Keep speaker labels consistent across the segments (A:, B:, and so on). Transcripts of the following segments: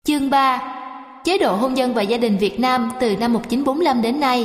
A: Chương 3. Chế độ hôn nhân và gia đình Việt Nam từ năm 1945 đến nay.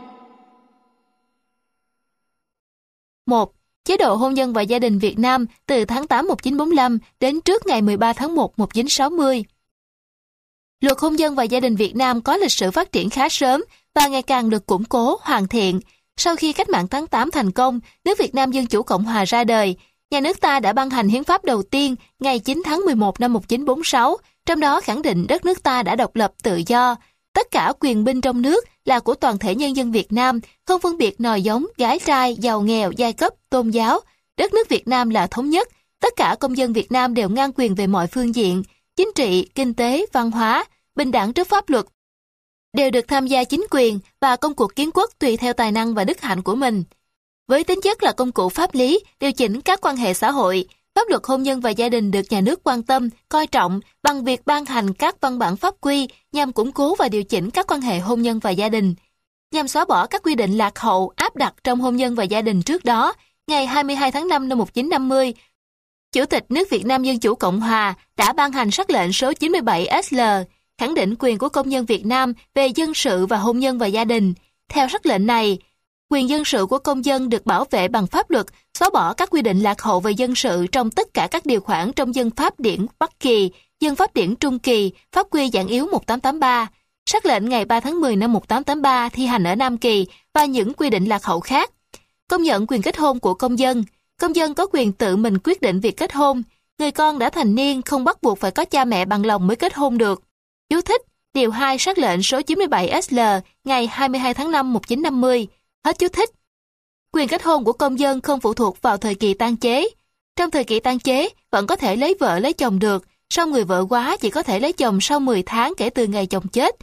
A: 1. Chế độ hôn nhân và gia đình Việt Nam từ tháng 8 1945 đến trước ngày 13 tháng 1 1960. Luật hôn nhân và gia đình Việt Nam có lịch sử phát triển khá sớm và ngày càng được củng cố, hoàn thiện. Sau khi cách mạng tháng 8 thành công, nước Việt Nam Dân Chủ Cộng Hòa ra đời, nhà nước ta đã ban hành hiến pháp đầu tiên ngày 9 tháng 11 năm 1946, trong đó khẳng định đất nước ta đã độc lập tự do. Tất cả quyền binh trong nước là của toàn thể nhân dân Việt Nam, không phân biệt nòi giống, gái trai, giàu nghèo, giai cấp, tôn giáo. Đất nước Việt Nam là thống nhất. Tất cả công dân Việt Nam đều ngang quyền về mọi phương diện, chính trị, kinh tế, văn hóa, bình đẳng trước pháp luật. Đều được tham gia chính quyền và công cuộc kiến quốc tùy theo tài năng và đức hạnh của mình. Với tính chất là công cụ pháp lý, điều chỉnh các quan hệ xã hội, pháp luật hôn nhân và gia đình được nhà nước quan tâm, coi trọng bằng việc ban hành các văn bản pháp quy nhằm củng cố và điều chỉnh các quan hệ hôn nhân và gia đình. Nhằm xóa bỏ các quy định lạc hậu áp đặt trong hôn nhân và gia đình trước đó, ngày 22 tháng 5 năm 1950, Chủ tịch nước Việt Nam Dân Chủ Cộng Hòa đã ban hành sắc lệnh số 97SL, khẳng định quyền của công dân Việt Nam về dân sự và hôn nhân và gia đình. Theo sắc lệnh này, quyền dân sự của công dân được bảo vệ bằng pháp luật, xóa bỏ các quy định lạc hậu về dân sự trong tất cả các điều khoản trong Dân pháp điển Bắc Kỳ, Dân pháp điển Trung Kỳ, pháp quy giản yếu 1883. Sắc lệnh ngày 3 tháng 10 năm 1883 thi hành ở Nam Kỳ và những quy định lạc hậu khác. Công nhận quyền kết hôn của công dân. Công dân có quyền tự mình quyết định việc kết hôn. Người con đã thành niên không bắt buộc phải có cha mẹ bằng lòng mới kết hôn được. Chú thích điều 2 sắc lệnh số 97SL ngày 22 tháng 5 1950. Hết chú thích. Quyền kết hôn của công dân không phụ thuộc vào thời kỳ tang chế. Trong thời kỳ tang chế vẫn có thể lấy vợ lấy chồng được, song người vợ quá chỉ có thể lấy chồng sau 10 tháng kể từ ngày chồng chết.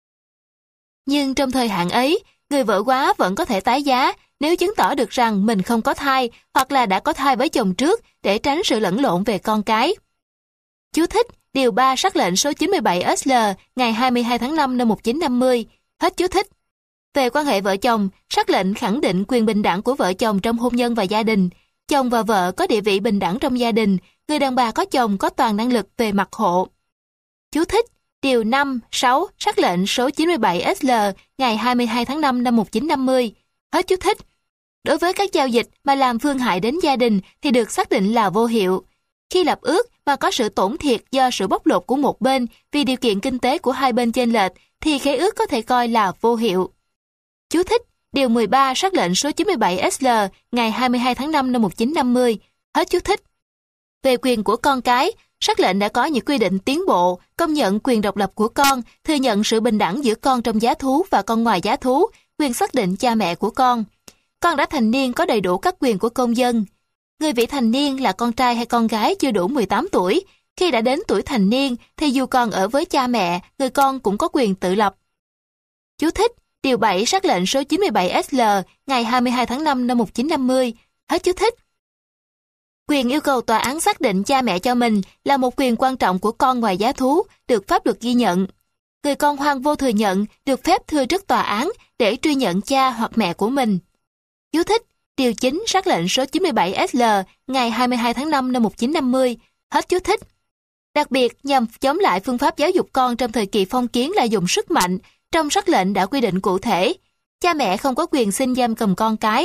A: Nhưng trong thời hạn ấy, người vợ quá vẫn có thể tái giá nếu chứng tỏ được rằng mình không có thai hoặc là đã có thai với chồng trước để tránh sự lẫn lộn về con cái. Chú thích điều 3 sắc lệnh số 97SL ngày 22 tháng 5 năm 1950. Hết chú thích. Về quan hệ vợ chồng, sắc lệnh khẳng định quyền bình đẳng của vợ chồng trong hôn nhân và gia đình. Chồng và vợ có địa vị bình đẳng trong gia đình, người đàn bà có chồng có toàn năng lực về mặt hộ. Chú thích điều 5, 6 sắc lệnh số 97SL ngày 22 tháng 5 năm 1950. Hết chú thích. Đối với các giao dịch mà làm phương hại đến gia đình thì được xác định là vô hiệu. Khi lập ước mà có sự tổn thiệt do sự bóc lột của một bên vì điều kiện kinh tế của hai bên chênh lệch thì khế ước có thể coi là vô hiệu. Chú thích điều 13 sắc lệnh số 97SL ngày 22 tháng 5 năm 1950. Hết chú thích. Về quyền của con cái, sắc lệnh đã có những quy định tiến bộ, công nhận quyền độc lập của con, thừa nhận sự bình đẳng giữa con trong giá thú và con ngoài giá thú, quyền xác định cha mẹ của con. Con đã thành niên có đầy đủ các quyền của công dân. Người vị thành niên là con trai hay con gái chưa đủ 18 tuổi. Khi đã đến tuổi thành niên thì dù còn ở với cha mẹ, người con cũng có quyền tự lập. Chú thích điều 7 sắc lệnh số 97SL ngày 22 tháng 5 năm 1950. Hết chú thích. Quyền yêu cầu tòa án xác định cha mẹ cho mình là một quyền quan trọng của con ngoài giá thú, được pháp luật ghi nhận. Người con hoang vô thừa nhận được phép thưa trước tòa án để truy nhận cha hoặc mẹ của mình. Chú thích điều 9 sắc lệnh số 97SL ngày 22 tháng 5 năm 1950. Hết chú thích. Đặc biệt nhằm chống lại phương pháp giáo dục con trong thời kỳ phong kiến là dùng sức mạnh, trong sắc lệnh đã quy định cụ thể, cha mẹ không có quyền xin giam cầm con cái.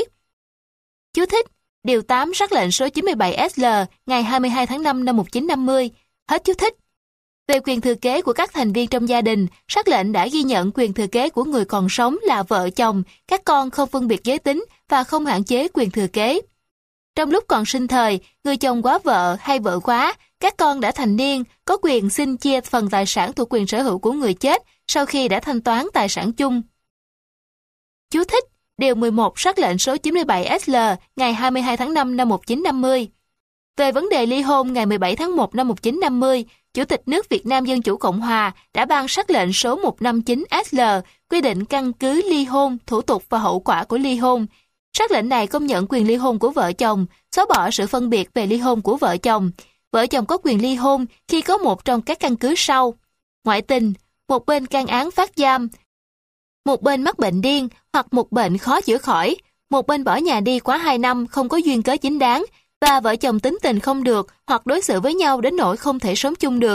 A: Chú thích điều 8 sắc lệnh số 97SL ngày 22 tháng 5 năm 1950. Hết chú thích. Về quyền thừa kế của các thành viên trong gia đình, sắc lệnh đã ghi nhận quyền thừa kế của người còn sống là vợ chồng, các con không phân biệt giới tính và không hạn chế quyền thừa kế. Trong lúc còn sinh thời, người chồng quá vợ hay vợ quá, các con đã thành niên có quyền xin chia phần tài sản thuộc quyền sở hữu của người chết sau khi đã thanh toán tài sản chung. Chú thích điều 11 sắc lệnh số 97SL ngày 22 tháng 5 năm 1950. Về vấn đề ly hôn ngày 17 tháng 1 năm 1950, Chủ tịch nước Việt Nam Dân Chủ Cộng Hòa đã ban sắc lệnh số 159SL quy định căn cứ ly hôn, thủ tục và hậu quả của ly hôn. Sắc lệnh này công nhận quyền ly hôn của vợ chồng, xóa bỏ sự phân biệt về ly hôn của vợ chồng. Vợ chồng có quyền ly hôn khi có một trong các căn cứ sau: ngoại tình, một bên can án phát giam, một bên mắc bệnh điên hoặc một bệnh khó chữa khỏi, một bên bỏ nhà đi quá 2 năm không có duyên cớ chính đáng, và vợ chồng tính tình không được hoặc đối xử với nhau đến nỗi không thể sống chung được.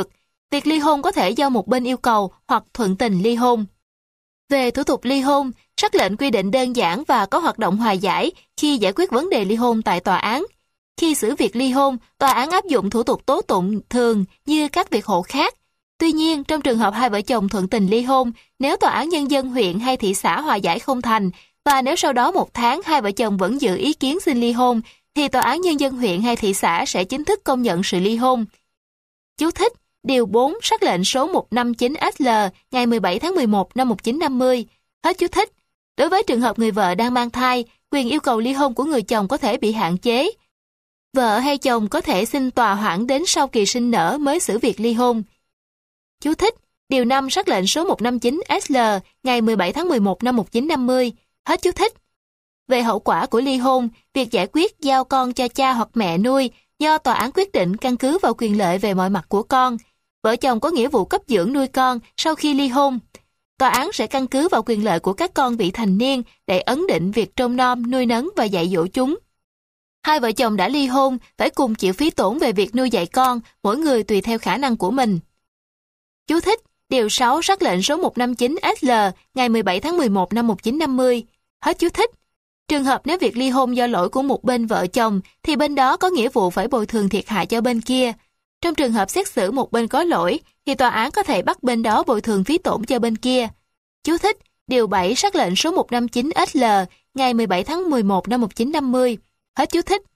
A: Việc ly hôn có thể do một bên yêu cầu hoặc thuận tình ly hôn. Về thủ tục ly hôn, sắc lệnh quy định đơn giản và có hoạt động hòa giải khi giải quyết vấn đề ly hôn tại tòa án. Khi xử việc ly hôn, tòa án áp dụng thủ tục tố tụng thường như các việc hộ khác. Tuy nhiên, trong trường hợp hai vợ chồng thuận tình ly hôn, nếu tòa án nhân dân huyện hay thị xã hòa giải không thành, và nếu sau đó 1 tháng hai vợ chồng vẫn giữ ý kiến xin ly hôn, thì tòa án nhân dân huyện hay thị xã sẽ chính thức công nhận sự ly hôn. Chú thích: Điều 4 sắc lệnh số 159/SL ngày 17 tháng 11 năm 1950. Hết chú thích. Đối với trường hợp người vợ đang mang thai, quyền yêu cầu ly hôn của người chồng có thể bị hạn chế. Vợ hay chồng có thể xin tòa hoãn đến sau kỳ sinh nở mới xử việc ly hôn. Chú thích: Điều 5 sắc lệnh số 159/SL ngày 17 tháng 11 năm 1950. Hết chú thích. Về hậu quả của ly hôn, việc giải quyết giao con cho cha hoặc mẹ nuôi do tòa án quyết định căn cứ vào quyền lợi về mọi mặt của con. Vợ chồng có nghĩa vụ cấp dưỡng nuôi con sau khi ly hôn. Tòa án sẽ căn cứ vào quyền lợi của các con vị thành niên để ấn định việc trông nom, nuôi nấng và dạy dỗ chúng. Hai vợ chồng đã ly hôn phải cùng chịu phí tổn về việc nuôi dạy con, mỗi người tùy theo khả năng của mình. Chú thích: Điều 6 sắc lệnh số 159/SL ngày 17 tháng 11 năm 1950. Hết chú thích. Trường hợp nếu việc ly hôn do lỗi của một bên vợ chồng thì bên đó có nghĩa vụ phải bồi thường thiệt hại cho bên kia. Trong trường hợp xét xử một bên có lỗi thì tòa án có thể bắt bên đó bồi thường phí tổn cho bên kia. Chú thích: Điều 7 sắc lệnh số 159/SL ngày 17 tháng 11 năm 1950. Hết chú thích.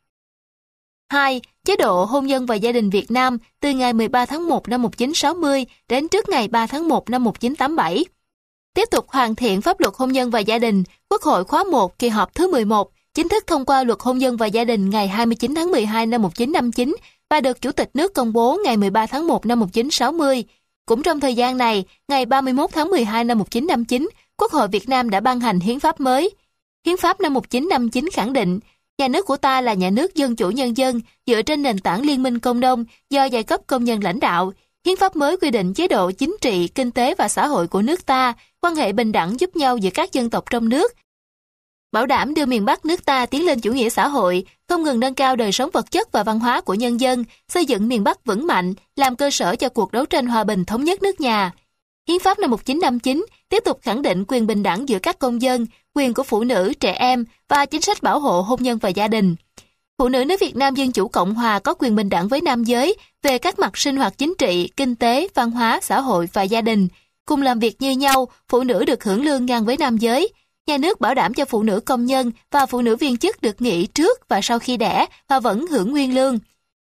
A: 2. Chế độ hôn nhân và gia đình Việt Nam từ ngày 13 tháng 1 năm 1960 đến trước ngày 3 tháng 1 năm 1987. Tiếp tục hoàn thiện pháp luật hôn nhân và gia đình, Quốc hội khóa 1 kỳ họp thứ 11 chính thức thông qua luật hôn nhân và gia đình ngày 29 tháng 12 năm 1959 và được Chủ tịch nước công bố ngày 13 tháng 1 năm 1960. Cũng trong thời gian này, ngày 31 tháng 12 năm 1959, Quốc hội Việt Nam đã ban hành hiến pháp mới. Hiến pháp năm 1959 khẳng định, nhà nước của ta là nhà nước dân chủ nhân dân, dựa trên nền tảng liên minh công nông do giai cấp công nhân lãnh đạo. Hiến pháp mới quy định chế độ chính trị, kinh tế và xã hội của nước ta, quan hệ bình đẳng giúp nhau giữa các dân tộc trong nước, bảo đảm đưa miền Bắc nước ta tiến lên chủ nghĩa xã hội, không ngừng nâng cao đời sống vật chất và văn hóa của nhân dân, xây dựng miền Bắc vững mạnh, làm cơ sở cho cuộc đấu tranh hòa bình thống nhất nước nhà. Hiến pháp năm 1959 tiếp tục khẳng định quyền bình đẳng giữa các công dân, quyền của phụ nữ, trẻ em và chính sách bảo hộ hôn nhân và gia đình. Phụ nữ nước Việt Nam Dân Chủ Cộng Hòa có quyền bình đẳng với nam giới về các mặt sinh hoạt chính trị, kinh tế, văn hóa, xã hội và gia đình. Cùng làm việc như nhau, phụ nữ được hưởng lương ngang với nam giới. Nhà nước bảo đảm cho phụ nữ công nhân và phụ nữ viên chức được nghỉ trước và sau khi đẻ và vẫn hưởng nguyên lương.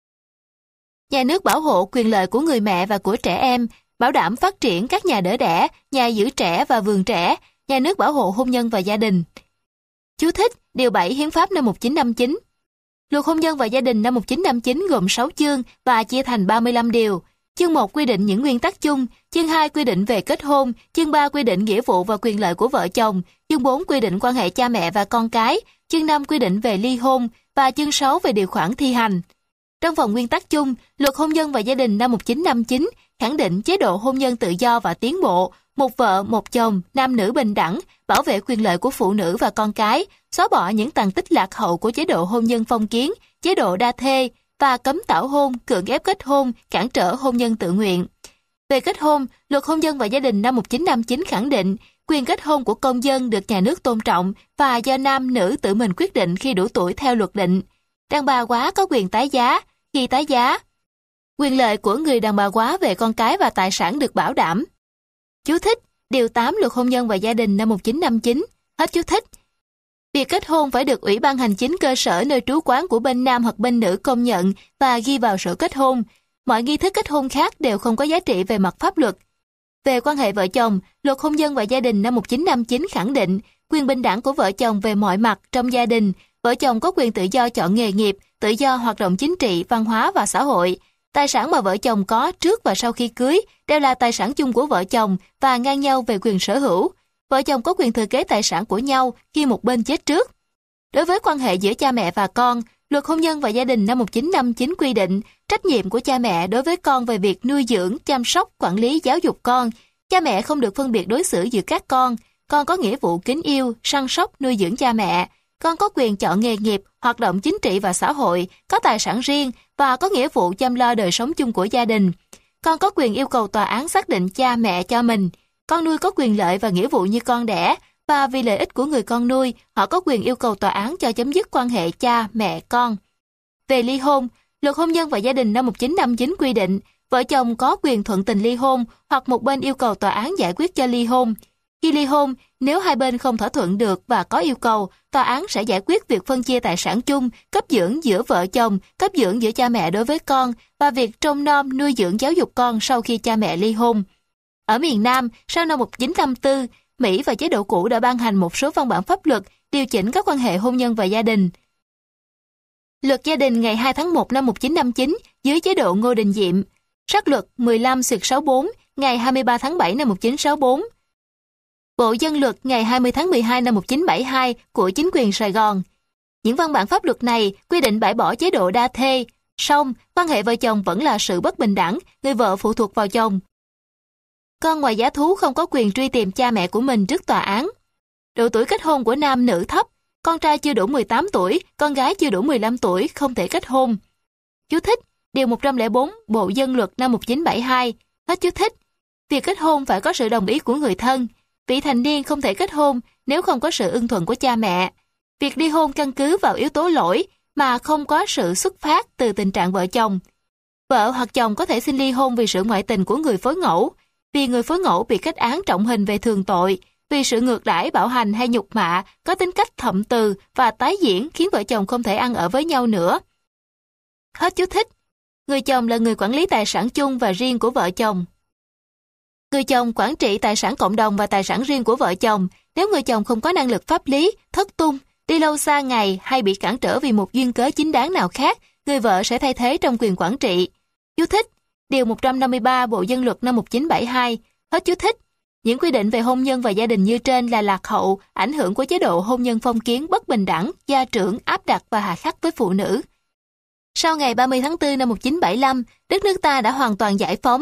A: Nhà nước bảo hộ quyền lợi của người mẹ và của trẻ em, bảo đảm phát triển các nhà đỡ đẻ, nhà giữ trẻ và vườn trẻ. Nhà nước bảo hộ hôn nhân và gia đình. Chú thích: Điều 7 Hiến pháp năm 1959. Luật hôn nhân và gia đình năm 1959 gồm 6 chương và chia thành 35 điều. Chương 1 quy định những nguyên tắc chung, chương 2 quy định về kết hôn, chương 3 quy định nghĩa vụ và quyền lợi của vợ chồng, chương 4 quy định quan hệ cha mẹ và con cái, chương 5 quy định về ly hôn và chương 6 về điều khoản thi hành. Trong phần nguyên tắc chung, Luật hôn nhân và gia đình năm 1959 khẳng định chế độ hôn nhân tự do và tiến bộ, một vợ, một chồng, nam nữ bình đẳng, bảo vệ quyền lợi của phụ nữ và con cái, xóa bỏ những tàn tích lạc hậu của chế độ hôn nhân phong kiến, chế độ đa thê và cấm tảo hôn, cưỡng ép kết hôn, cản trở hôn nhân tự nguyện. Về kết hôn, Luật hôn nhân và gia đình năm 1959 khẳng định quyền kết hôn của công dân được nhà nước tôn trọng và do nam nữ tự mình quyết định khi đủ tuổi theo luật định. Đàn bà quá có quyền tái giá, khi tái giá, quyền lợi của người đàn bà quá về con cái và tài sản được bảo đảm. Chú thích: Điều 8 Luật hôn nhân và gia đình năm 1959. Hết chú thích. Việc kết hôn phải được Ủy ban Hành chính cơ sở nơi trú quán của bên nam hoặc bên nữ công nhận và ghi vào sổ kết hôn. Mọi nghi thức kết hôn khác đều không có giá trị về mặt pháp luật. Về quan hệ vợ chồng, Luật hôn nhân và gia đình năm 1959 khẳng định quyền bình đẳng của vợ chồng về mọi mặt trong gia đình. Vợ chồng có quyền tự do chọn nghề nghiệp, tự do hoạt động chính trị, văn hóa và xã hội. Tài sản mà vợ chồng có trước và sau khi cưới đều là tài sản chung của vợ chồng và ngang nhau về quyền sở hữu. Vợ chồng có quyền thừa kế tài sản của nhau khi một bên chết trước. Đối với quan hệ giữa cha mẹ và con, Luật hôn nhân và gia đình năm 1959 quy định trách nhiệm của cha mẹ đối với con về việc nuôi dưỡng, chăm sóc, quản lý, giáo dục con. Cha mẹ không được phân biệt đối xử giữa các con có nghĩa vụ kính yêu, săn sóc, nuôi dưỡng cha mẹ. Con có quyền chọn nghề nghiệp, hoạt động chính trị và xã hội, có tài sản riêng và có nghĩa vụ chăm lo đời sống chung của gia đình. Con có quyền yêu cầu tòa án xác định cha mẹ cho mình. Con nuôi có quyền lợi và nghĩa vụ như con đẻ, và vì lợi ích của người con nuôi, họ có quyền yêu cầu tòa án cho chấm dứt quan hệ cha mẹ con. Về ly hôn, Luật Hôn nhân và Gia đình năm 1959 quy định, vợ chồng có quyền thuận tình ly hôn hoặc một bên yêu cầu tòa án giải quyết cho ly hôn. Khi ly hôn, nếu hai bên không thỏa thuận được và có yêu cầu, tòa án sẽ giải quyết việc phân chia tài sản chung, cấp dưỡng giữa vợ chồng, cấp dưỡng giữa cha mẹ đối với con và việc trông nom nuôi dưỡng giáo dục con sau khi cha mẹ ly hôn. Ở miền Nam, sau năm 1954, Mỹ và chế độ cũ đã ban hành một số văn bản pháp luật điều chỉnh các quan hệ hôn nhân và gia đình. Luật gia đình ngày 2 tháng 1 năm 1959 dưới chế độ Ngô Đình Diệm, Sắc luật 15/64 ngày 23 tháng 7 năm 1964, Bộ Dân luật ngày 20 tháng 12 năm 1972 của chính quyền Sài Gòn. Những văn bản pháp luật này quy định bãi bỏ chế độ đa thê, song quan hệ vợ chồng vẫn là sự bất bình đẳng, người vợ phụ thuộc vào chồng. Con ngoài giá thú không có quyền truy tìm cha mẹ của mình trước tòa án. Độ tuổi kết hôn của nam nữ thấp, con trai chưa đủ 18 tuổi, con gái chưa đủ 15 tuổi không thể kết hôn. Chú thích, điều 104 Bộ Dân luật năm 1972, hết chú thích. Việc kết hôn phải có sự đồng ý của người thân. Vị thành niên không thể kết hôn nếu không có sự ưng thuận của cha mẹ. Việc ly hôn căn cứ vào yếu tố lỗi mà không có sự xuất phát từ tình trạng vợ chồng. Vợ hoặc chồng có thể xin ly hôn vì sự ngoại tình của người phối ngẫu, vì người phối ngẫu bị kết án trọng hình về thường tội, vì sự ngược đãi, bạo hành hay nhục mạ có tính cách thậm từ và tái diễn khiến vợ chồng không thể ăn ở với nhau nữa. Hết chú thích. Người chồng là người quản lý tài sản chung và riêng của vợ chồng. Người chồng quản trị tài sản cộng đồng và tài sản riêng của vợ chồng. Nếu người chồng không có năng lực pháp lý, thất tung, đi lâu xa ngày hay bị cản trở vì một duyên cớ chính đáng nào khác, người vợ sẽ thay thế trong quyền quản trị. Chú thích, điều 153 Bộ Dân luật năm 1972, hết chú thích. Những quy định về hôn nhân và gia đình như trên là lạc hậu, ảnh hưởng của chế độ hôn nhân phong kiến bất bình đẳng, gia trưởng, áp đặt và hà khắc với phụ nữ. Sau ngày 30 tháng 4 năm 1975, đất nước ta đã hoàn toàn giải phóng.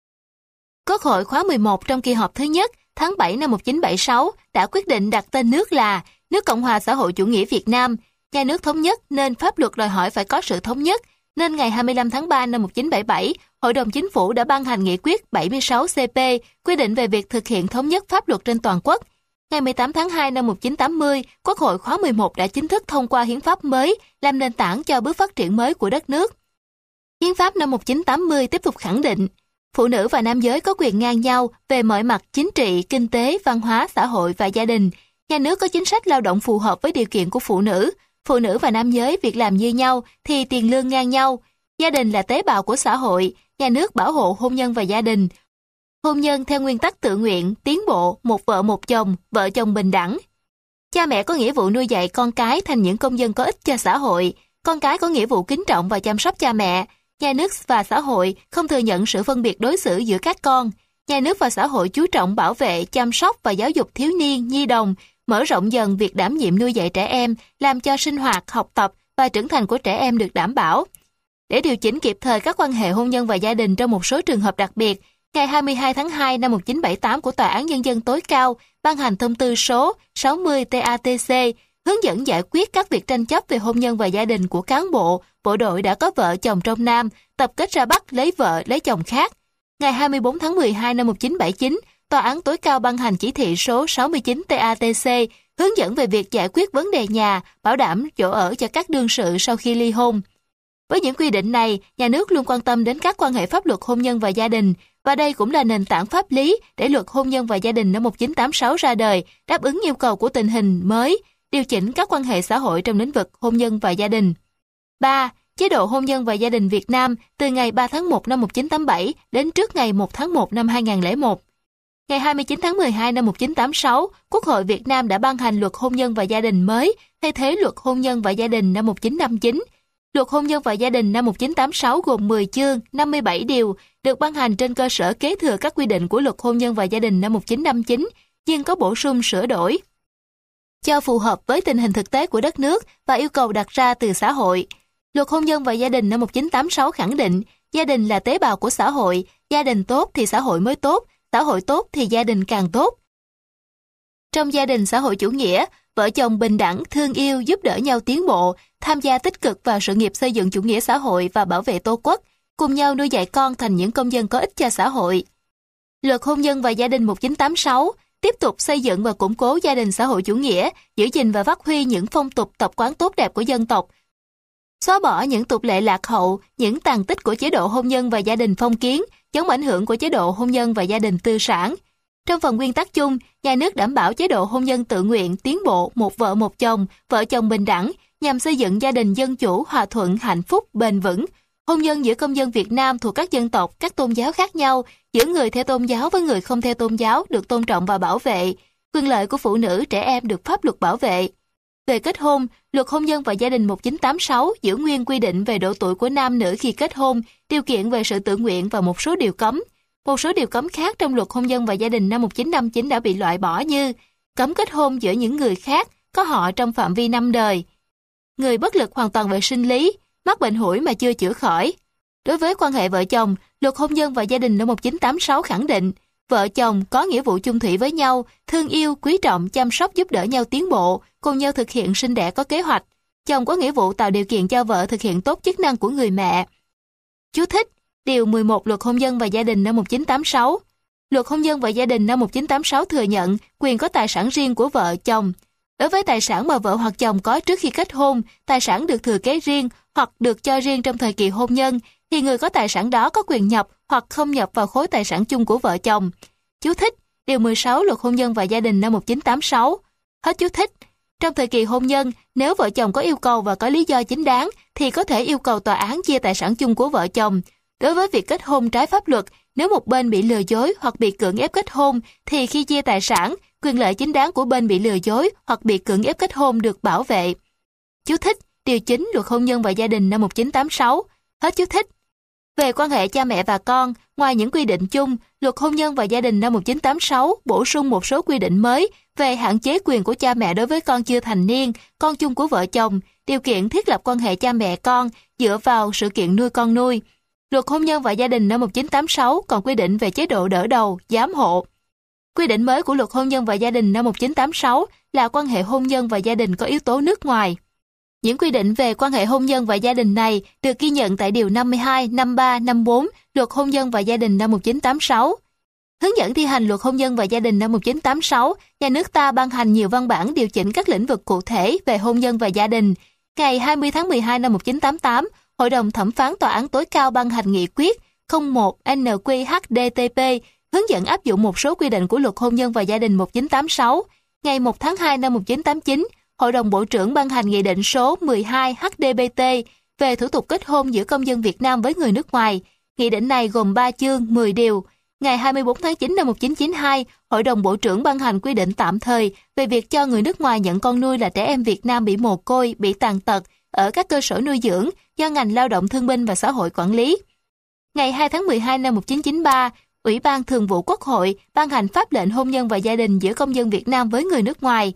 A: Quốc hội khóa 11 trong kỳ họp thứ nhất tháng 7 năm 1976 đã quyết định đặt tên nước là Nước Cộng hòa Xã hội Chủ nghĩa Việt Nam. Nhà nước thống nhất nên pháp luật đòi hỏi phải có sự thống nhất, nên ngày 25 tháng 3 năm 1977, Hội đồng Chính phủ đã ban hành nghị quyết 76 CP quy định về việc thực hiện thống nhất pháp luật trên toàn quốc. Ngày 18 tháng 2 năm 1980, Quốc hội khóa 11 đã chính thức thông qua hiến pháp mới làm nền tảng cho bước phát triển mới của đất nước. Hiến pháp năm 1980 tiếp tục khẳng định, phụ nữ và nam giới có quyền ngang nhau về mọi mặt chính trị, kinh tế, văn hóa, xã hội và gia đình. Nhà nước có chính sách lao động phù hợp với điều kiện của phụ nữ và nam giới việc làm như nhau thì tiền lương ngang nhau. Gia đình là tế bào của xã hội, nhà nước bảo hộ hôn nhân và gia đình. Hôn nhân theo nguyên tắc tự nguyện, tiến bộ, một vợ một chồng, vợ chồng bình đẳng. Cha mẹ có nghĩa vụ nuôi dạy con cái thành những công dân có ích cho xã hội. Con cái có nghĩa vụ kính trọng và chăm sóc cha mẹ. Nhà nước và xã hội không thừa nhận sự phân biệt đối xử giữa các con. Nhà nước và xã hội chú trọng bảo vệ, chăm sóc và giáo dục thiếu niên, nhi đồng, mở rộng dần việc đảm nhiệm nuôi dạy trẻ em, làm cho sinh hoạt, học tập và trưởng thành của trẻ em được đảm bảo. Để điều chỉnh kịp thời các quan hệ hôn nhân và gia đình trong một số trường hợp đặc biệt, ngày 22 tháng 2 năm 1978 của Tòa án Nhân dân tối cao ban hành thông tư số 60 TATC hướng dẫn giải quyết các việc tranh chấp về hôn nhân và gia đình của cán bộ, bộ đội đã có vợ chồng trong Nam, tập kết ra Bắc lấy vợ, lấy chồng khác. Ngày 24 tháng 12 năm 1979, Tòa án tối cao ban hành chỉ thị số 69 TATC hướng dẫn về việc giải quyết vấn đề nhà, bảo đảm chỗ ở cho các đương sự sau khi ly hôn. Với những quy định này, nhà nước luôn quan tâm đến các quan hệ pháp luật hôn nhân và gia đình, và đây cũng là nền tảng pháp lý để luật hôn nhân và gia đình năm 1986 ra đời, đáp ứng yêu cầu của tình hình mới, điều chỉnh các quan hệ xã hội trong lĩnh vực hôn nhân và gia đình. 3. Chế độ hôn nhân và gia đình Việt Nam từ ngày 3 tháng 1 năm 1987 đến trước ngày 1 tháng 1 năm 2001. Ngày 29 tháng 12 năm 1986, Quốc hội Việt Nam đã ban hành luật hôn nhân và gia đình mới, thay thế luật hôn nhân và gia đình năm 1959. Luật hôn nhân và gia đình năm 1986 gồm 10 chương, 57 điều, được ban hành trên cơ sở kế thừa các quy định của luật hôn nhân và gia đình năm 1959, nhưng có bổ sung sửa đổi cho phù hợp với tình hình thực tế của đất nước và yêu cầu đặt ra từ xã hội. Luật hôn nhân và gia đình năm 1986 khẳng định, gia đình là tế bào của xã hội, gia đình tốt thì xã hội mới tốt, xã hội tốt thì gia đình càng tốt. Trong gia đình xã hội chủ nghĩa, vợ chồng bình đẳng, thương yêu, giúp đỡ nhau tiến bộ, tham gia tích cực vào sự nghiệp xây dựng chủ nghĩa xã hội và bảo vệ Tổ quốc. cùng nhau nuôi dạy con thành những công dân có ích cho xã hội. Luật hôn nhân và gia đình 1986 tiếp tục xây dựng và củng cố gia đình xã hội chủ nghĩa, giữ gìn và phát huy những phong tục tập quán tốt đẹp của dân tộc, xóa bỏ những tục lệ lạc hậu, những tàn tích của chế độ hôn nhân và gia đình phong kiến, chống ảnh hưởng của chế độ hôn nhân và gia đình tư sản. Trong phần nguyên tắc chung, nhà nước đảm bảo chế độ hôn nhân tự nguyện, tiến bộ, một vợ một chồng, vợ chồng bình đẳng, nhằm xây dựng gia đình dân chủ, hòa thuận, hạnh phúc, bền vững. Hôn nhân giữa công dân Việt Nam thuộc các dân tộc, các tôn giáo khác nhau, giữa người theo tôn giáo với người không theo tôn giáo được tôn trọng và bảo vệ. Quyền lợi của phụ nữ, trẻ em được pháp luật bảo vệ. Về kết hôn, Luật hôn nhân và gia đình 1986 giữ nguyên quy định về độ tuổi của nam nữ khi kết hôn, điều kiện về sự tự nguyện và một số điều cấm. Một số điều cấm khác trong Luật hôn nhân và gia đình năm 1959 đã bị loại bỏ như cấm kết hôn giữa những người khác có họ trong phạm vi 5 đời, người bất lực hoàn toàn về sinh lý, mắc bệnh hủi mà chưa chữa khỏi. Đối với quan hệ vợ chồng, Luật hôn nhân và gia đình năm 1986 khẳng định vợ chồng có nghĩa vụ chung thủy với nhau, thương yêu, quý trọng, chăm sóc giúp đỡ nhau tiến bộ, cùng nhau thực hiện sinh đẻ có kế hoạch. Chồng có nghĩa vụ tạo điều kiện cho vợ thực hiện tốt chức năng của người mẹ. Chú thích Điều 11 Luật hôn nhân và gia đình năm 1986. Luật hôn nhân và gia đình năm 1986 thừa nhận quyền có tài sản riêng của vợ chồng. Đối với tài sản mà vợ hoặc chồng có trước khi kết hôn, tài sản được thừa kế riêng hoặc được cho riêng trong thời kỳ hôn nhân, thì người có tài sản đó có quyền nhập hoặc không nhập vào khối tài sản chung của vợ chồng. Chú thích Điều 16 Luật hôn nhân và gia đình năm 1986. Hết chú thích. Trong thời kỳ hôn nhân, nếu vợ chồng có yêu cầu và có lý do chính đáng, thì có thể yêu cầu tòa án chia tài sản chung của vợ chồng. Đối với việc kết hôn trái pháp luật, nếu một bên bị lừa dối hoặc bị cưỡng ép kết hôn, thì khi chia tài sản, quyền lợi chính đáng của bên bị lừa dối hoặc bị cưỡng ép kết hôn được bảo vệ. Chú thích Điều 9 Luật hôn nhân và gia đình năm 1986. Hết chú thích. Về quan hệ cha mẹ và con, ngoài những quy định chung, Luật hôn nhân và gia đình năm 1986 bổ sung một số quy định mới về hạn chế quyền của cha mẹ đối với con chưa thành niên, con chung của vợ chồng, điều kiện thiết lập quan hệ cha mẹ con dựa vào sự kiện nuôi con nuôi. Luật hôn nhân và gia đình năm 1986 còn quy định về chế độ đỡ đầu, giám hộ. Quy định mới của Luật hôn nhân và gia đình năm 1986 là quan hệ hôn nhân và gia đình có yếu tố nước ngoài. Những quy định về quan hệ hôn nhân và gia đình này được ghi nhận tại Điều 52, 53, 54 Luật hôn nhân và gia đình năm 1986. Hướng dẫn thi hành Luật hôn nhân và gia đình năm 1986, nhà nước ta ban hành nhiều văn bản điều chỉnh các lĩnh vực cụ thể về hôn nhân và gia đình. Ngày 20 tháng 12 năm 1988, Hội đồng Thẩm phán Tòa án tối cao ban hành nghị quyết 01 NQ-HDTP hướng dẫn áp dụng một số quy định của Luật hôn nhân và gia đình 1986. Ngày 1 tháng 2 năm 1989, Hội đồng Bộ trưởng ban hành Nghị định số 12 HDBT về thủ tục kết hôn giữa công dân Việt Nam với người nước ngoài. Nghị định này gồm 3 chương, 10 điều. Ngày 24 tháng 9 năm 1992, Hội đồng Bộ trưởng ban hành quy định tạm thời về việc cho người nước ngoài nhận con nuôi là trẻ em Việt Nam bị mồ côi, bị tàn tật ở các cơ sở nuôi dưỡng do ngành Lao động Thương binh và Xã hội quản lý. Ngày 2 tháng 12 năm 1993, Ủy ban Thường vụ Quốc hội ban hành pháp lệnh hôn nhân và gia đình giữa công dân Việt Nam với người nước ngoài.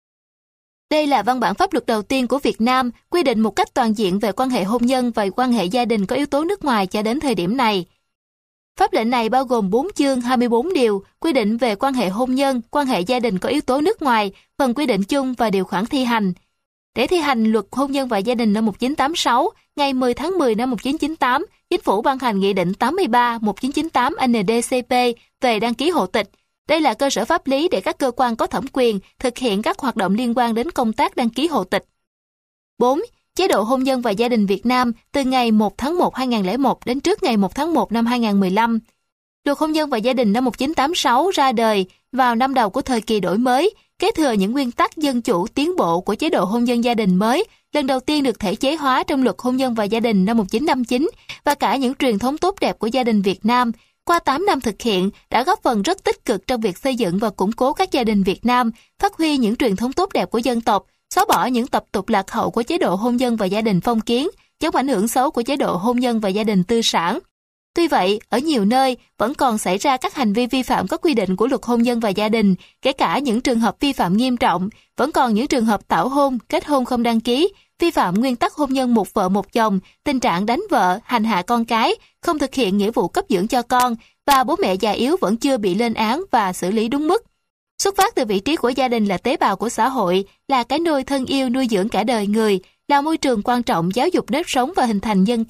A: Đây là văn bản pháp luật đầu tiên của Việt Nam quy định một cách toàn diện về quan hệ hôn nhân và quan hệ gia đình có yếu tố nước ngoài cho đến thời điểm này. Pháp lệnh này bao gồm 4 chương 24 điều quy định về quan hệ hôn nhân, quan hệ gia đình có yếu tố nước ngoài, phần quy định chung và điều khoản thi hành. Để thi hành Luật hôn nhân và gia đình năm 1986, ngày 10 tháng 10 năm 1998, Chính phủ ban hành Nghị định 83/1998 NDCP về đăng ký hộ tịch. Đây là cơ sở pháp lý để các cơ quan có thẩm quyền thực hiện các hoạt động liên quan đến công tác đăng ký hộ tịch. 4. Chế độ hôn nhân và gia đình Việt Nam từ ngày 1 tháng 1 2001 đến trước ngày 1 tháng 1 năm 2015. Luật hôn nhân và gia đình năm 1986 ra đời vào năm đầu của thời kỳ đổi mới, kế thừa những nguyên tắc dân chủ tiến bộ của chế độ hôn nhân gia đình mới, lần đầu tiên được thể chế hóa trong Luật hôn nhân và gia đình năm 1959 và cả những truyền thống tốt đẹp của gia đình Việt Nam. Qua 8 năm thực hiện, đã góp phần rất tích cực trong việc xây dựng và củng cố các gia đình Việt Nam, phát huy những truyền thống tốt đẹp của dân tộc, xóa bỏ những tập tục lạc hậu của chế độ hôn nhân và gia đình phong kiến, chống ảnh hưởng xấu của chế độ hôn nhân và gia đình tư sản. Tuy vậy, ở nhiều nơi vẫn còn xảy ra các hành vi vi phạm các quy định của Luật hôn nhân và gia đình, kể cả những trường hợp vi phạm nghiêm trọng, vẫn còn những trường hợp tảo hôn, kết hôn không đăng ký, vi phạm nguyên tắc hôn nhân một vợ một chồng, tình trạng đánh vợ, hành hạ con cái, không thực hiện nghĩa vụ cấp dưỡng cho con, và bố mẹ già yếu vẫn chưa bị lên án và xử lý đúng mức. Xuất phát từ vị trí của gia đình là tế bào của xã hội, là cái nôi thân yêu nuôi dưỡng cả đời người, là môi trường quan trọng giáo dục nếp sống và hình thành nhân cách,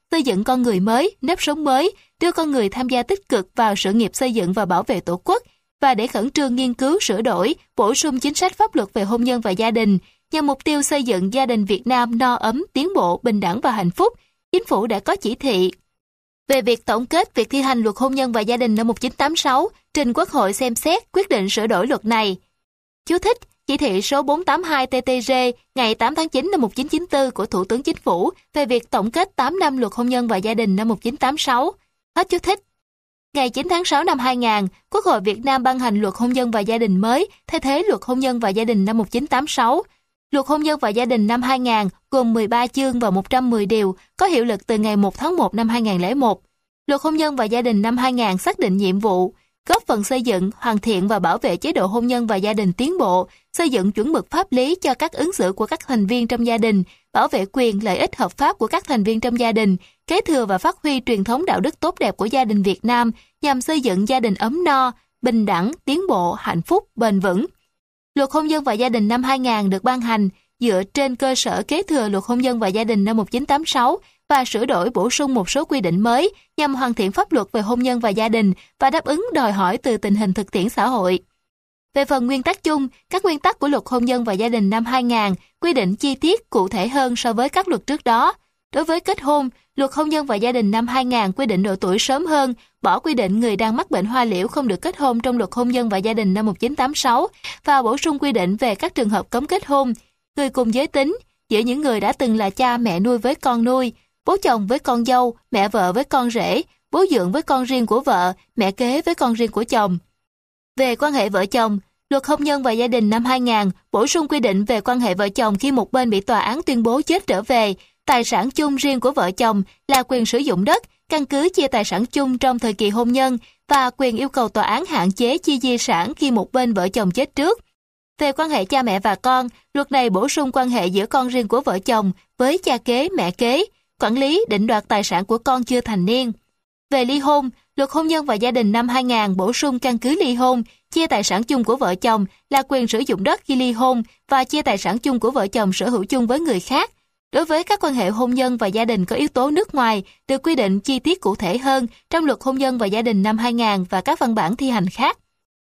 A: xây dựng con người mới, nếp sống mới, đưa con người tham gia tích cực vào sự nghiệp xây dựng và bảo vệ Tổ quốc, và để khẩn trương nghiên cứu, sửa đổi, bổ sung chính sách pháp luật về hôn nhân và gia đình, nhằm mục tiêu xây dựng gia đình Việt Nam no ấm, tiến bộ, bình đẳng và hạnh phúc, Chính phủ đã có chỉ thị về việc tổng kết việc thi hành luật hôn nhân và gia đình năm 1986, trình Quốc hội xem xét quyết định sửa đổi luật này. Chú thích: chỉ thị số 482/TTG ngày 8 tháng 9 năm 1994 của Thủ tướng Chính phủ về việc tổng kết 8 năm luật hôn nhân và gia đình năm 1986. Hết chú thích. Ngày 9 tháng 6 năm 2000, Quốc hội Việt Nam ban hành luật hôn nhân và gia đình mới, thay thế luật hôn nhân và gia đình năm 1986. Luật hôn nhân và gia đình năm 2000 gồm 13 chương và 110 điều, có hiệu lực từ ngày 1 tháng 1 năm 2001. Luật hôn nhân và gia đình năm 2000 xác định nhiệm vụ góp phần xây dựng, hoàn thiện và bảo vệ chế độ hôn nhân và gia đình tiến bộ, xây dựng chuẩn mực pháp lý cho các ứng xử của các thành viên trong gia đình, bảo vệ quyền lợi ích hợp pháp của các thành viên trong gia đình, kế thừa và phát huy truyền thống đạo đức tốt đẹp của gia đình Việt Nam nhằm xây dựng gia đình ấm no, bình đẳng, tiến bộ, hạnh phúc, bền vững. Luật hôn nhân và gia đình năm 2000 được ban hành dựa trên cơ sở kế thừa luật hôn nhân và gia đình năm 1986 và sửa đổi bổ sung một số quy định mới nhằm hoàn thiện pháp luật về hôn nhân và gia đình và đáp ứng đòi hỏi từ tình hình thực tiễn xã hội. Về phần nguyên tắc chung, các nguyên tắc của luật hôn nhân và gia đình năm 2000 quy định chi tiết cụ thể hơn so với các luật trước đó. Đối với kết hôn, luật hôn nhân và gia đình năm 2000 quy định độ tuổi sớm hơn, bỏ quy định người đang mắc bệnh hoa liễu không được kết hôn trong luật hôn nhân và gia đình năm 1986 và bổ sung quy định về các trường hợp cấm kết hôn, người cùng giới tính giữa những người đã từng là cha mẹ nuôi với con nuôi, bố chồng với con dâu, mẹ vợ với con rể, bố dượng với con riêng của vợ, mẹ kế với con riêng của chồng. Về quan hệ vợ chồng, luật hôn nhân và gia đình năm 2000 bổ sung quy định về quan hệ vợ chồng khi một bên bị tòa án tuyên bố chết trở về, tài sản chung riêng của vợ chồng là quyền sử dụng đất, căn cứ chia tài sản chung trong thời kỳ hôn nhân và quyền yêu cầu tòa án hạn chế chia di sản khi một bên vợ chồng chết trước. Về quan hệ cha mẹ và con, luật này bổ sung quan hệ giữa con riêng của vợ chồng với cha kế, mẹ kế, quản lý, định đoạt tài sản của con chưa thành niên. Về ly hôn, luật hôn nhân và gia đình năm 2000 bổ sung căn cứ ly hôn, chia tài sản chung của vợ chồng là quyền sử dụng đất khi ly hôn và chia tài sản chung của vợ chồng sở hữu chung với người khác. Đối với các quan hệ hôn nhân và gia đình có yếu tố nước ngoài, được quy định chi tiết cụ thể hơn trong luật hôn nhân và gia đình năm 2000 và các văn bản thi hành khác.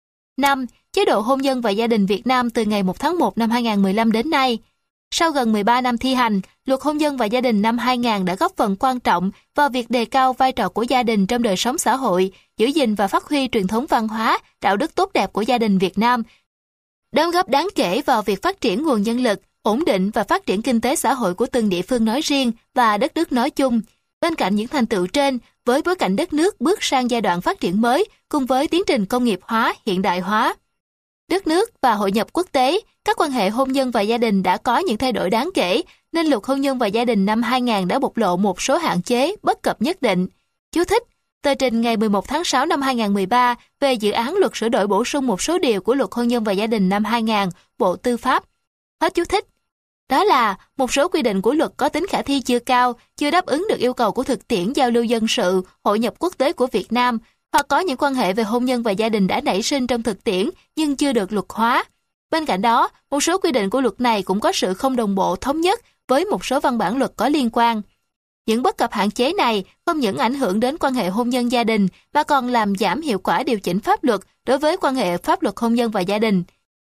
A: 5. Chế độ hôn nhân và gia đình Việt Nam từ ngày 1 tháng 1 năm 2015 đến nay. Sau gần 13 năm thi hành, luật hôn nhân và gia đình năm 2000 đã góp phần quan trọng vào việc đề cao vai trò của gia đình trong đời sống xã hội, giữ gìn và phát huy truyền thống văn hóa, đạo đức tốt đẹp của gia đình Việt Nam, đóng góp đáng kể vào việc phát triển nguồn nhân lực, ổn định và phát triển kinh tế xã hội của từng địa phương nói riêng và đất nước nói chung. Bên cạnh những thành tựu trên, với bối cảnh đất nước bước sang giai đoạn phát triển mới cùng với tiến trình công nghiệp hóa, hiện đại hóa, đất nước và hội nhập quốc tế, các quan hệ hôn nhân và gia đình đã có những thay đổi đáng kể, nên luật hôn nhân và gia đình năm 2000 đã bộc lộ một số hạn chế, bất cập nhất định. Chú thích: tờ trình ngày 11 tháng 6 năm 2013 về dự án luật sửa đổi bổ sung một số điều của luật hôn nhân và gia đình năm 2000, Bộ Tư pháp. Hết chú thích. Đó là một số quy định của luật có tính khả thi chưa cao, chưa đáp ứng được yêu cầu của thực tiễn giao lưu dân sự, hội nhập quốc tế của Việt Nam, hoặc có những quan hệ về hôn nhân và gia đình đã nảy sinh trong thực tiễn nhưng chưa được luật hóa. Bên cạnh đó, một số quy định của luật này cũng có sự không đồng bộ thống nhất với một số văn bản luật có liên quan. Những bất cập hạn chế này không những ảnh hưởng đến quan hệ hôn nhân gia đình mà còn làm giảm hiệu quả điều chỉnh pháp luật đối với quan hệ pháp luật hôn nhân và gia đình.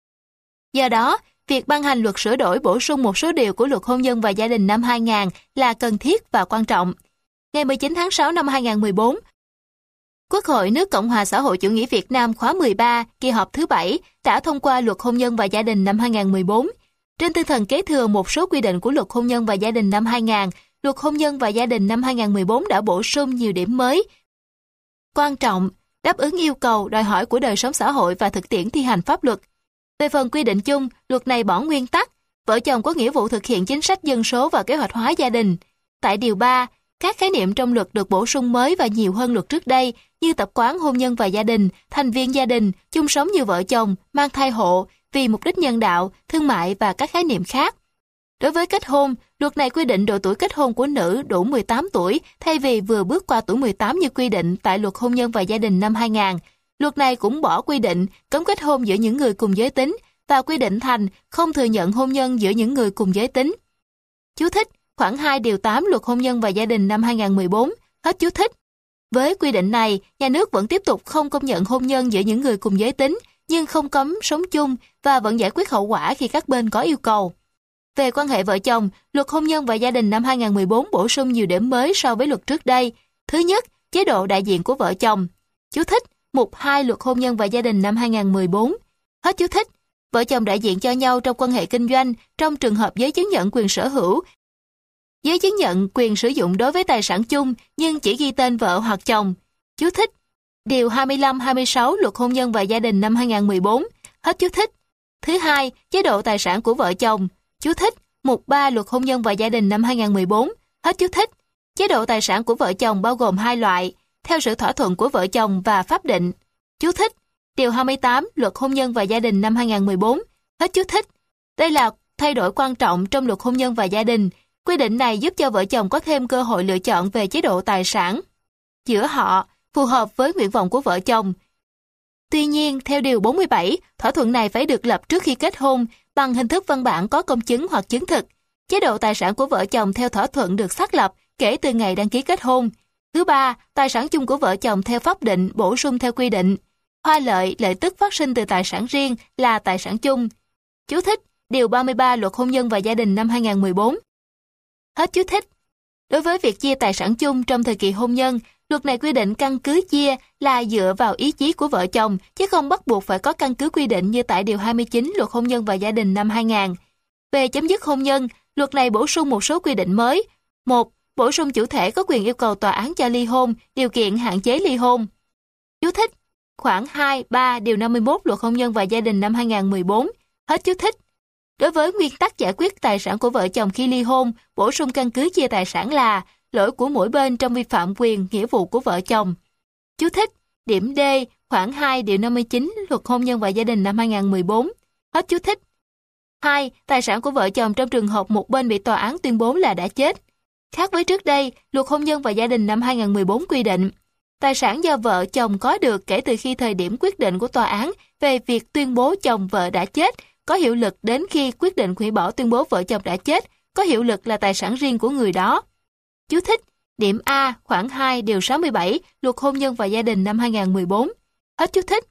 A: Do đó, việc ban hành luật sửa đổi bổ sung một số điều của luật hôn nhân và gia đình năm 2000 là cần thiết và quan trọng. Ngày 19 tháng 6 năm 2014, Quốc hội nước Cộng hòa xã hội chủ nghĩa Việt Nam khóa 13, kỳ họp thứ 7, đã thông qua luật hôn nhân và gia đình năm 2014. Trên tinh thần kế thừa một số quy định của luật hôn nhân và gia đình năm 2000, luật hôn nhân và gia đình năm 2014 đã bổ sung nhiều điểm mới, quan trọng, đáp ứng yêu cầu, đòi hỏi của đời sống xã hội và thực tiễn thi hành pháp luật. Về phần quy định chung, luật này bỏ nguyên tắc, vợ chồng có nghĩa vụ thực hiện chính sách dân số và kế hoạch hóa gia đình. Tại điều 3, các khái niệm trong luật được bổ sung mới và nhiều hơn luật trước đây như tập quán hôn nhân và gia đình, thành viên gia đình, chung sống như vợ chồng, mang thai hộ, vì mục đích nhân đạo, thương mại và các khái niệm khác. Đối với kết hôn, luật này quy định độ tuổi kết hôn của nữ đủ 18 tuổi thay vì vừa bước qua tuổi 18 như quy định tại luật hôn nhân và gia đình năm 2000. Luật này cũng bỏ quy định cấm kết hôn giữa những người cùng giới tính và quy định thành không thừa nhận hôn nhân giữa những người cùng giới tính. Chú thích: khoảng 2 điều 8 Luật Hôn nhân và Gia đình năm 2014. Hết chú thích. Với quy định này, nhà nước vẫn tiếp tục không công nhận hôn nhân giữa những người cùng giới tính, nhưng không cấm sống chung và vẫn giải quyết hậu quả khi các bên có yêu cầu. Về quan hệ vợ chồng, Luật Hôn nhân và Gia đình năm 2014 bổ sung nhiều điểm mới so với luật trước đây. Thứ nhất, chế độ đại diện của vợ chồng. Chú thích, mục 2 Luật Hôn nhân và Gia đình năm 2014. Hết chú thích. Vợ chồng đại diện cho nhau trong quan hệ kinh doanh trong trường hợp giấy chứng nhận quyền sở hữu, giấy chứng nhận quyền sử dụng đối với tài sản chung nhưng chỉ ghi tên vợ hoặc chồng. Chú thích. Điều 25-26 Luật Hôn nhân và Gia đình năm 2014. Hết chú thích. Thứ hai, chế độ tài sản của vợ chồng. Chú thích. Mục 3 Luật Hôn nhân và Gia đình năm 2014. Hết chú thích. Chế độ tài sản của vợ chồng bao gồm 2 loại, theo sự thỏa thuận của vợ chồng và pháp định. Chú thích. Điều 28 Luật Hôn nhân và Gia đình năm 2014. Hết chú thích. Đây là thay đổi quan trọng trong Luật Hôn nhân và Gia đình. Quy định này giúp cho vợ chồng có thêm cơ hội lựa chọn về chế độ tài sản giữa họ, phù hợp với nguyện vọng của vợ chồng. Tuy nhiên, theo Điều 47, thỏa thuận này phải được lập trước khi kết hôn bằng hình thức văn bản có công chứng hoặc chứng thực. Chế độ tài sản của vợ chồng theo thỏa thuận được xác lập kể từ ngày đăng ký kết hôn. Thứ ba, tài sản chung của vợ chồng theo pháp định bổ sung theo quy định. Hoa lợi, lợi tức phát sinh từ tài sản riêng là tài sản chung. Chú thích, Điều 33 Luật Hôn nhân và Gia đình năm 2014. Hết chú thích. Đối với việc chia tài sản chung trong thời kỳ hôn nhân, luật này quy định căn cứ chia là dựa vào ý chí của vợ chồng, chứ không bắt buộc phải có căn cứ quy định như tại Điều 29 Luật Hôn nhân và Gia đình năm 2000. Về chấm dứt hôn nhân, luật này bổ sung một số quy định mới. 1. Bổ sung chủ thể có quyền yêu cầu tòa án cho ly hôn, điều kiện hạn chế ly hôn. Chú thích. Khoảng 2, 3 Điều 51 Luật Hôn nhân và Gia đình năm 2014. Hết chú thích. Đối với nguyên tắc giải quyết tài sản của vợ chồng khi ly hôn, bổ sung căn cứ chia tài sản là lỗi của mỗi bên trong vi phạm quyền, nghĩa vụ của vợ chồng. Chú thích. Điểm D, khoảng 2 Điều 59 Luật Hôn nhân và Gia đình năm 2014. Hết chú thích. 2. Tài sản của vợ chồng trong trường hợp một bên bị tòa án tuyên bố là đã chết. Khác với trước đây, Luật Hôn nhân và Gia đình năm 2014 quy định, tài sản do vợ chồng có được kể từ khi thời điểm quyết định của tòa án về việc tuyên bố chồng vợ đã chết có hiệu lực đến khi quyết định hủy bỏ tuyên bố vợ chồng đã chết có hiệu lực là tài sản riêng của người đó. Chú thích. Điểm A, khoảng 2 Điều 67 Luật Hôn nhân và Gia đình năm 2014. Hết chú thích.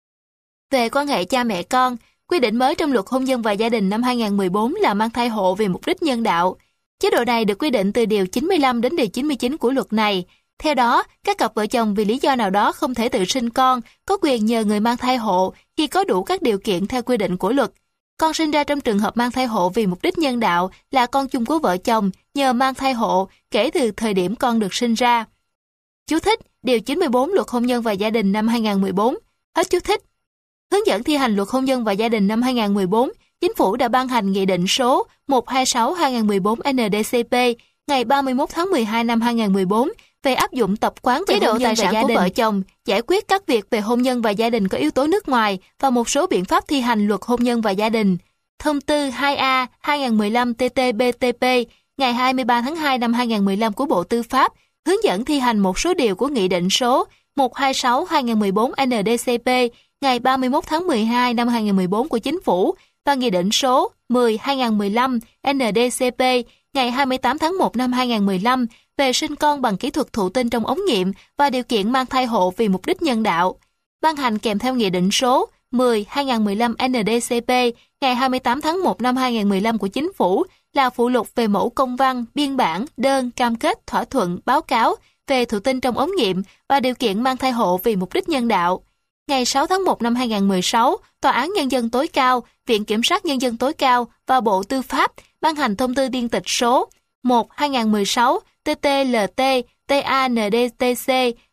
A: Về quan hệ cha mẹ con, quy định mới trong Luật Hôn nhân và Gia đình năm 2014 là mang thai hộ vì mục đích nhân đạo. Chế độ này được quy định từ Điều 95 đến Điều 99 của luật này. Theo đó, các cặp vợ chồng vì lý do nào đó không thể tự sinh con, có quyền nhờ người mang thai hộ khi có đủ các điều kiện theo quy định của luật. Con sinh ra trong trường hợp mang thai hộ vì mục đích nhân đạo là con chung của vợ chồng nhờ mang thai hộ kể từ thời điểm con được sinh ra. Chú thích. Điều 94 Luật Hôn nhân và Gia đình năm 2014. Hết chú thích. Hướng dẫn thi hành Luật Hôn nhân và Gia đình năm 2014, Chính phủ đã ban hành Nghị định số 126/2014 NDCP ngày 31 tháng 12 năm 2014 về áp dụng tập quán về chế độ tài sản của vợ chồng, giải quyết các việc về hôn nhân và gia đình có yếu tố nước ngoài và một số biện pháp thi hành Luật Hôn nhân và Gia đình. Thông tư 2A/2015/TT-BTP ngày 23 tháng 2 năm 2015 của Bộ Tư pháp hướng dẫn thi hành một số điều của Nghị định số 126/2014 NDCP ngày 31 tháng 12 năm 2014 của Chính phủ và Nghị định số 10/2015 NDCP ngày 28 tháng 1 năm 2015 về sinh con bằng kỹ thuật thụ tinh trong ống nghiệm và điều kiện mang thai hộ vì mục đích nhân đạo. Ban hành kèm theo Nghị định số 10/2015 NDCP ngày 28 tháng 1 năm 2015 của Chính phủ là phụ lục về mẫu công văn, biên bản, đơn, cam kết, thỏa thuận, báo cáo về thụ tinh trong ống nghiệm và điều kiện mang thai hộ vì mục đích nhân đạo. Ngày 6 tháng 1 năm 2016, Tòa án Nhân dân tối cao, Viện Kiểm sát Nhân dân tối cao và Bộ Tư pháp ban hành thông tư liên tịch số 1/2016 TT-LT TANDTC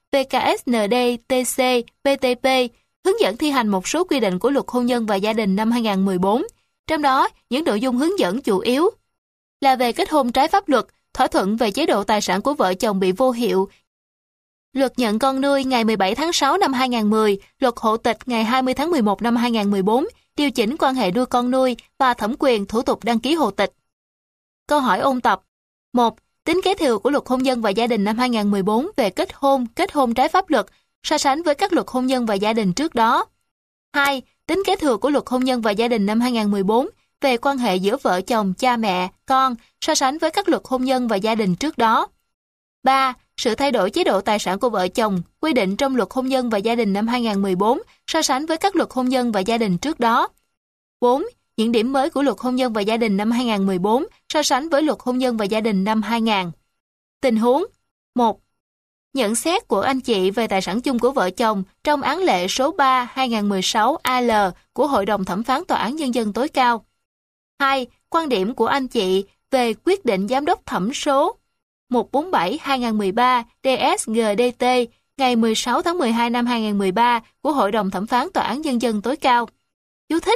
A: PKSND-TC PTP hướng dẫn thi hành một số quy định của Luật Hôn nhân và Gia đình năm 2014. Trong đó, những nội dung hướng dẫn chủ yếu là về kết hôn trái pháp luật, thỏa thuận về chế độ tài sản của vợ chồng bị vô hiệu, Luật nhận con nuôi ngày 17 tháng 6 năm 2010, Luật hộ tịch ngày 20 tháng 11 năm 2014, điều chỉnh quan hệ nuôi con nuôi và thẩm quyền thủ tục đăng ký hộ tịch. Câu hỏi ôn tập. 1. Tính kế thừa của Luật Hôn nhân và Gia đình năm 2014 về kết hôn trái pháp luật, so sánh với các luật hôn nhân và gia đình trước đó. 2. Tính kế thừa của Luật Hôn nhân và Gia đình năm 2014 về quan hệ giữa vợ chồng, cha mẹ, con so sánh với các luật hôn nhân và gia đình trước đó. 3. Sự thay đổi chế độ tài sản của vợ chồng quy định trong luật hôn nhân và gia đình năm 2014 so sánh với các luật hôn nhân và gia đình trước đó. 4. Những điểm mới của luật hôn nhân và gia đình năm 2014 so sánh với luật hôn nhân và gia đình năm 2000. Tình huống 1. Nhận xét của anh chị về tài sản chung của vợ chồng trong án lệ số 3/2016 AL của Hội đồng Thẩm phán Tòa án Nhân dân tối cao. 2. Quan điểm của anh chị về quyết định giám đốc thẩm số 147/2013 DSGDT ngày 16 tháng 12 năm 2013 của Hội đồng Thẩm phán Tòa án Nhân dân tối cao. Chú thích: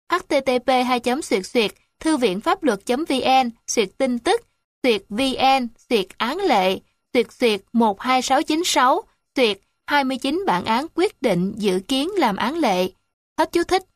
A: http://thư viện pháp luật.vn tin tức vn án lệ //12696 29 bản án quyết định dự kiến làm án lệ. Hết chú thích.